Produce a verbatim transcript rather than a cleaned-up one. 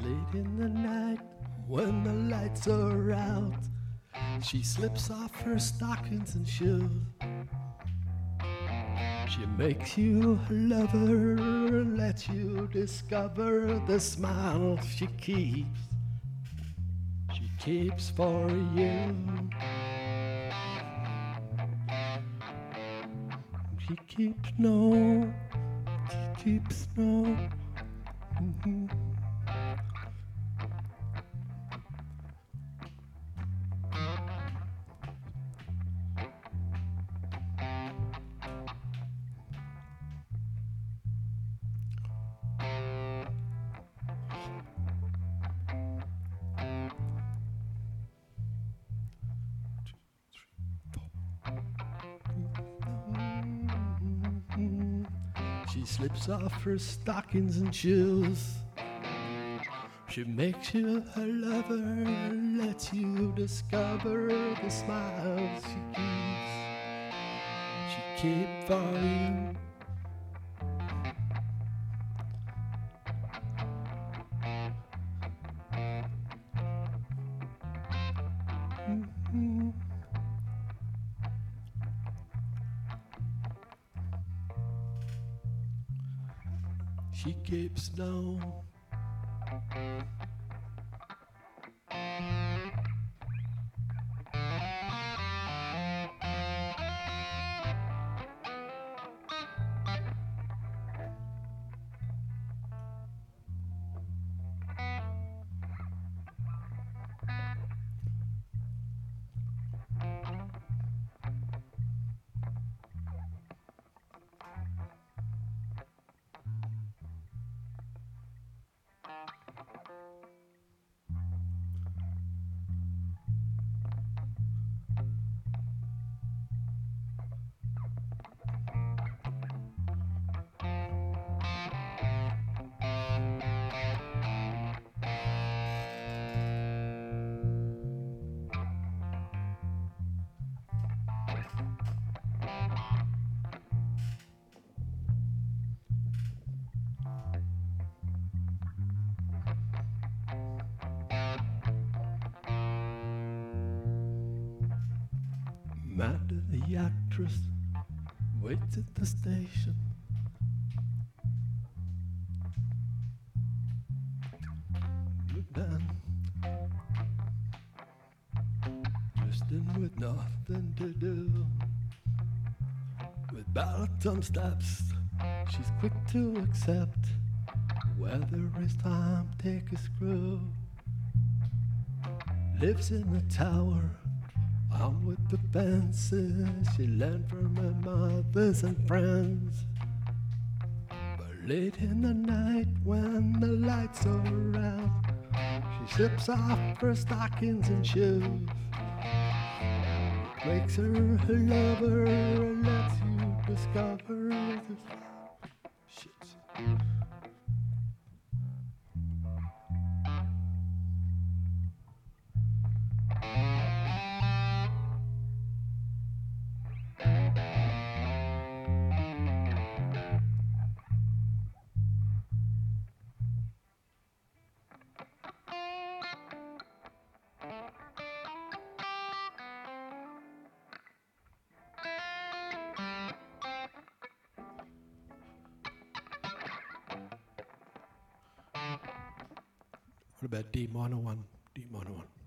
Late in the night when the lights are out, she slips off her stockings and shoes. She makes you a lover, lets you discover the smile she keeps. She keeps for you. She keeps no, she keeps no. Mm-hmm. She slips off her stockings and shoes. She makes you her lover, lets you discover the smiles she keeps. She keeps for you. Mm-hmm. She keeps no. Amanda, the actress, waits at the station. Look down, just in with nothing to do. With baritone steps, she's quick to accept. Whether it's time, take a screw. Lives in a tower, on with the fences. She learned from her mothers and friends. But late in the night when the lights are out, she slips off her stockings and shoes. Makes her her lover, lets you discover the shit. What about D minor one? D minor one.